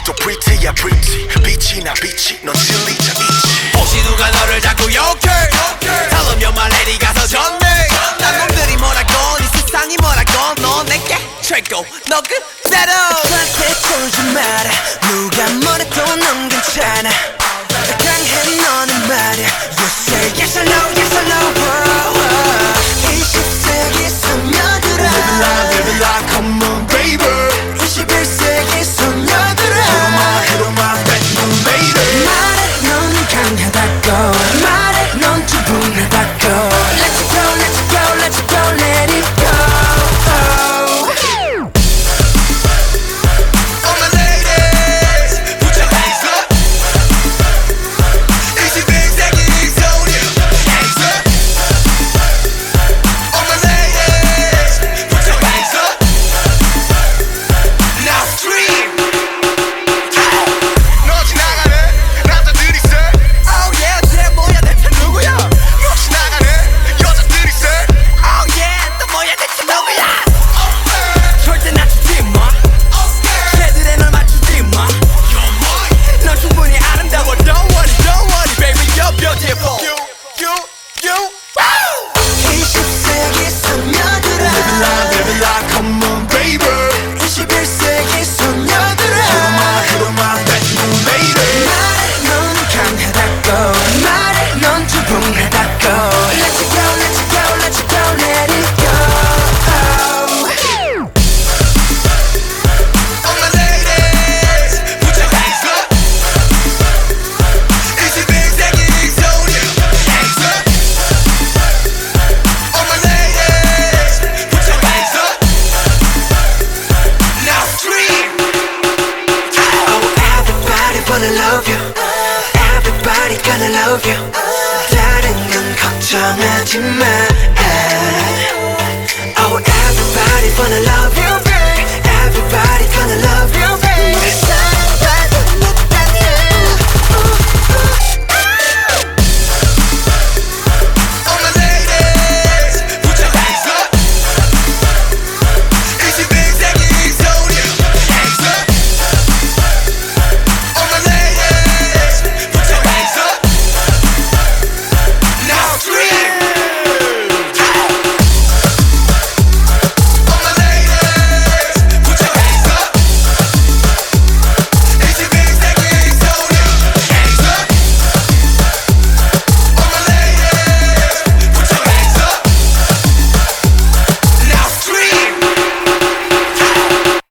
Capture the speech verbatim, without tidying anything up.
또 pretty야 pretty 빛이나 빛이 넌 진리자 있지. 혹시 누가 너를 자꾸 욕해 Tell them you're my lady 가서 전해 난 놈들이 뭐라건 이 세상이 뭐라건 너 내게 최고 너 그대로 나한테 쫄지 마라 누가 뭐래도 넌 괜찮아 강해 너는 말야 You say yes or no yes or no 이십 세기 소녀들아 Live it like live it like come on baby 이십일 세기 소녀들아 Hit on my hit on my bedroom lady 말해 넌 강하다고 말해 넌 충분하다고 Let's go let's go let's go let it go All my ladies put your hands up 이십일 세기 소녀 hands up All my ladies put your hands up Now scream 너 지나가네 남자들이 say Oh yeah 쟤 뭐야 대체 누구야 너 지나가네 여자들이 say Oh yeah 또 뭐야 대체 누구야 절대 낮추지 마 쟤들에 널 맞추지 마 넌 충분히 아름다워 Don't worry don't worry baby you're beautiful You you you 이십 세기 소녀들아 Live it like live it like come on baby 이십일 세기 Hit 소녀들아 on my hit on my bedroom lady 말해 넌 강하다고 말해 넌 충분하다고 Let's go let's go let's go let it go All my ladies put your hands up 이십일 세기 소녀 hands up All my ladies put your hands up Now scream Oh everybody wanna love you Everybody gonna love you 다른 건 걱정하지 마